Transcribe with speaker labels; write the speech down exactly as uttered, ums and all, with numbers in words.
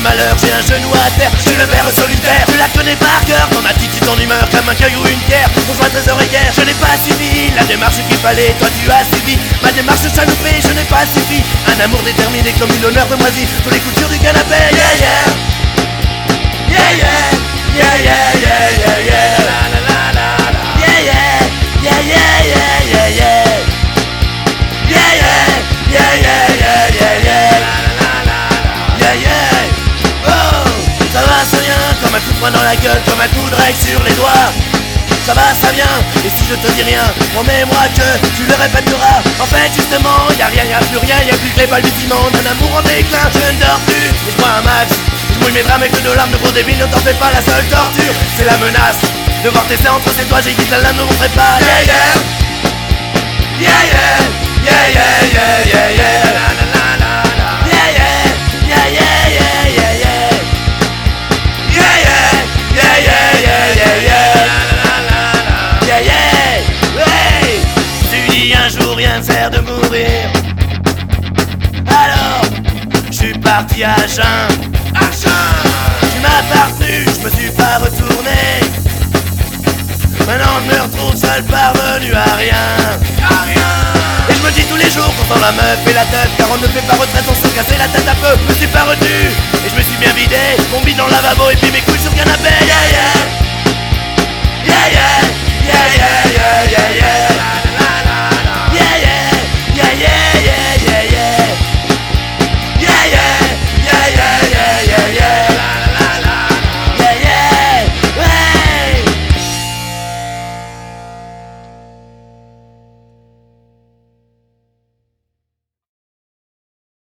Speaker 1: malheur, j'ai un genou à terre, je suis le ver solitaire. Je la connais par cœur, ton attitude, ton humeur, comme un caillou ou une pierre. On joue à tes oreillères, je n'ai pas suivi la démarche qu'il fallait, toi tu as suivi ma démarche chaloupée, je n'ai pas suffi. Un amour déterminé comme une honneur de moisi, tous les coutures du canapé. Yeah yeah, yeah yeah, yeah yeah, yeah yeah, yeah. La la la la la. Yeah yeah, yeah yeah, yeah yeah, yeah. Yeah yeah, yeah yeah, yeah yeah, yeah. La la la la. Yeah yeah. Oh, ça va, ça vient, comme un coup de poing dans la gueule, comme un coup de règle sur les doigts. Ça va, ça vient, et si je te dis rien, promets-moi que tu le répéteras. En fait, justement, y'a rien, y'a plus rien, y'a plus que les balbutiements d'un amour en déclin. Je ne dors plus, et je vois un match. Je mouille mes bras avec de larmes de gros débile, ne t'en fais pas, la seule torture, c'est la menace de voir tes seins entre ses doigts, j'ai dit que la ne montrait pas. Yeah yeah, yeah yeah, yeah yeah, yeah yeah, yeah. La la la la la. Yeah yeah, yeah yeah, yeah yeah, yeah. Yeah yeah, yeah yeah, yeah yeah, yeah. Yeah yeah, hey. Tu dis un jour rien ne sert de mourir. Alors, je suis parti à jeun. À jeun. Tu m'as parvenu, je me suis pas retourné. Maintenant je me retrouve seul parvenu à rien. À rien. Et je me dis tous les jours pourtant la meuf et la tête, car on ne fait pas retraite, on se casser la tête un peu. Je me suis pas retenu, et je me suis bien vidé. Mon bide dans le lavabo et puis mes couilles sur le canapé. Yeah yeah.